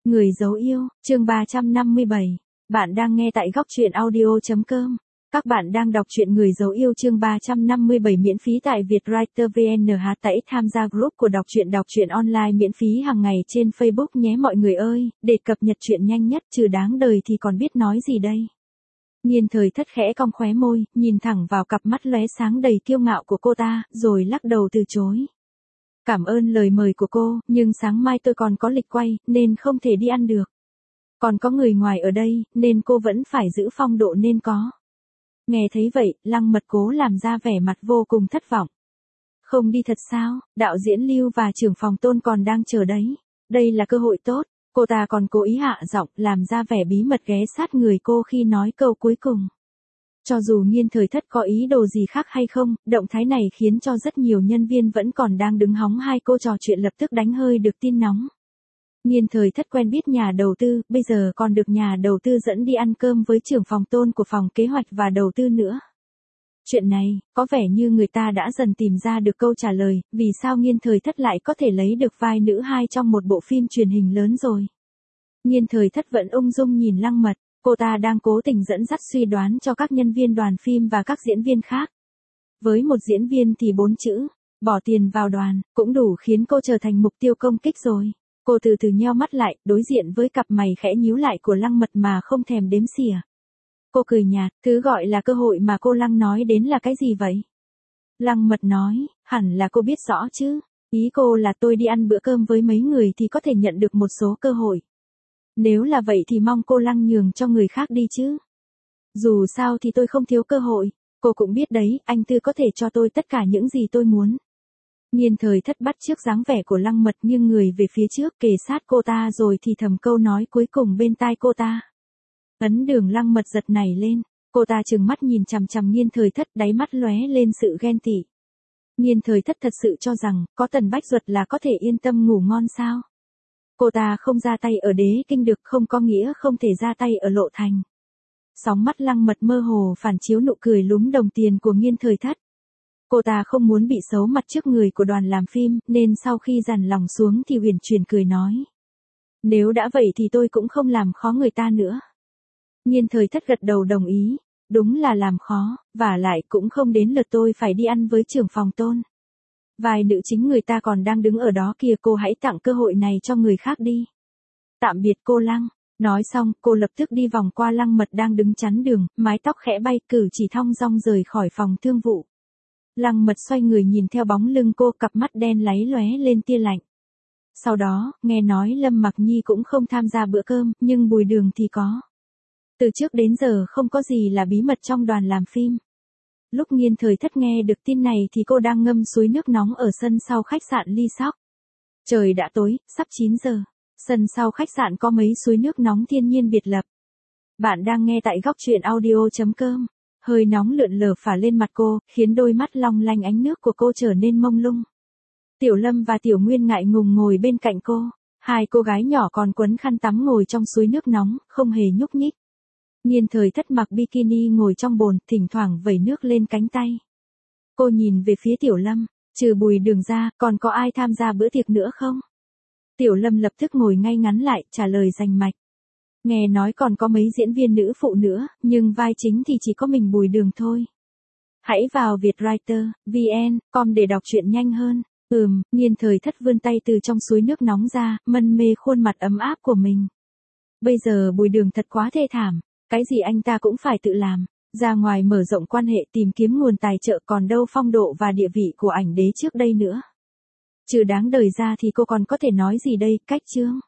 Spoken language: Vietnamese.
Người dấu yêu, chương 357. Bạn đang nghe tại góc truyện audio.com. Các bạn đang đọc truyện Người dấu yêu chương 357 miễn phí tại Vietwriter VN. Hãy tham gia group của đọc truyện online miễn phí hàng ngày trên Facebook nhé mọi người ơi, để cập nhật truyện nhanh nhất. Trừ đáng đời thì còn biết nói gì đây. Nhiên Thời Thất khẽ cong khóe môi, nhìn thẳng vào cặp mắt lóe sáng đầy kiêu ngạo của cô ta, rồi lắc đầu từ chối. Cảm ơn lời mời của cô, nhưng sáng mai tôi còn có lịch quay, nên không thể đi ăn được. Còn có người ngoài ở đây, nên cô vẫn phải giữ phong độ nên có. Nghe thấy vậy, Lăng Mật cố làm ra vẻ mặt vô cùng thất vọng. Không đi thật sao, đạo diễn Lưu và trưởng phòng Tôn còn đang chờ đấy. Đây là cơ hội tốt, cô ta còn cố ý hạ giọng, làm ra vẻ bí mật ghé sát người cô khi nói câu cuối cùng. Cho dù Nhiên Thời Thất có ý đồ gì khác hay không, động thái này khiến cho rất nhiều nhân viên vẫn còn đang đứng hóng hai cô trò chuyện lập tức đánh hơi được tin nóng. Nhiên Thời Thất quen biết nhà đầu tư, bây giờ còn được nhà đầu tư dẫn đi ăn cơm với trưởng phòng Tôn của phòng kế hoạch và đầu tư nữa. Chuyện này, có vẻ như người ta đã dần tìm ra được câu trả lời, vì sao Nhiên Thời Thất lại có thể lấy được vai nữ hai trong một bộ phim truyền hình lớn rồi. Nhiên Thời Thất vẫn ung dung nhìn Lăng Mật. Cô ta đang cố tình dẫn dắt suy đoán cho các nhân viên đoàn phim và các diễn viên khác. Với một diễn viên thì 4 chữ, bỏ tiền vào đoàn, cũng đủ khiến cô trở thành mục tiêu công kích rồi. Cô từ từ nheo mắt lại, đối diện với cặp mày khẽ nhíu lại của Lăng Mật mà không thèm đếm xỉa. Cô cười nhạt, thứ gọi là cơ hội mà cô Lăng nói đến là cái gì vậy? Lăng Mật nói, hẳn là cô biết rõ chứ. Ý cô là tôi đi ăn bữa cơm với mấy người thì có thể nhận được một số cơ hội. Nếu là vậy thì mong cô Lăng nhường cho người khác đi chứ. Dù sao thì tôi không thiếu cơ hội, cô cũng biết đấy, anh Tư có thể cho tôi tất cả những gì tôi muốn. Nhiên Thời Thất bắt chước dáng vẻ của Lăng Mật nhưng người về phía trước kề sát cô ta rồi thì thầm câu nói cuối cùng bên tai cô ta. Ấn Đường. Lăng Mật giật nảy lên, cô ta trừng mắt nhìn chằm chằm Nhiên Thời Thất, đáy mắt lóe lên sự ghen tị. Nhiên Thời Thất thật sự cho rằng, có Tần Bách Duật là có thể yên tâm ngủ ngon sao? Cô ta không ra tay ở Đế Kinh được không có nghĩa không thể ra tay ở Lộ Thành. Sóng mắt Lăng Mật mơ hồ phản chiếu nụ cười lúm đồng tiền của Nhiên Thời Thất. Cô ta không muốn bị xấu mặt trước người của đoàn làm phim, nên sau khi dằn lòng xuống thì uyển chuyển cười nói. Nếu đã vậy thì tôi cũng không làm khó người ta nữa. Nhiên Thời Thất gật đầu đồng ý. Đúng là làm khó, vả lại cũng không đến lượt tôi phải đi ăn với trưởng phòng Tôn. Vài nữ chính người ta còn đang đứng ở đó kìa, cô hãy tặng cơ hội này cho người khác đi. Tạm biệt cô Lăng. Nói xong, cô lập tức đi vòng qua Lăng Mật đang đứng chắn đường, mái tóc khẽ bay, cử chỉ thong dong rời khỏi phòng thương vụ. Lăng Mật xoay người nhìn theo bóng lưng cô, cặp mắt đen láy lóe lên tia lạnh. Sau đó, nghe nói Lâm Mặc Nhi cũng không tham gia bữa cơm, nhưng Bùi Đường thì có. Từ trước đến giờ không có gì là bí mật trong đoàn làm phim. Lúc Nhiên Thời Thất nghe được tin này thì cô đang ngâm suối nước nóng ở sân sau khách sạn Ly Sóc. Trời đã tối, sắp 9 giờ. Sân sau khách sạn có mấy suối nước nóng thiên nhiên biệt lập. Bạn đang nghe tại góc truyện audio.com. Hơi nóng lượn lờ phả lên mặt cô, khiến đôi mắt long lanh ánh nước của cô trở nên mông lung. Tiểu Lâm và Tiểu Nguyên ngại ngùng ngồi bên cạnh cô. Hai cô gái nhỏ còn quấn khăn tắm ngồi trong suối nước nóng, không hề nhúc nhích. Nhiên Thời Thất mặc bikini ngồi trong bồn, thỉnh thoảng vẩy nước lên cánh tay. Cô nhìn về phía Tiểu Lâm, trừ Bùi Đường ra, còn có ai tham gia bữa tiệc nữa không? Tiểu Lâm lập tức ngồi ngay ngắn lại, trả lời rành mạch. Nghe nói còn có mấy diễn viên nữ phụ nữa, nhưng vai chính thì chỉ có mình Bùi Đường thôi. Hãy vào Vietwriter, VN.com để đọc truyện nhanh hơn. Nhiên Thời Thất vươn tay từ trong suối nước nóng ra, mân mê khuôn mặt ấm áp của mình. Bây giờ Bùi Đường thật quá thê thảm. Cái gì anh ta cũng phải tự làm, ra ngoài mở rộng quan hệ tìm kiếm nguồn tài trợ, còn đâu phong độ và địa vị của ảnh đế trước đây nữa. Trừ đáng đời ra thì cô còn có thể nói gì đây, cách chương.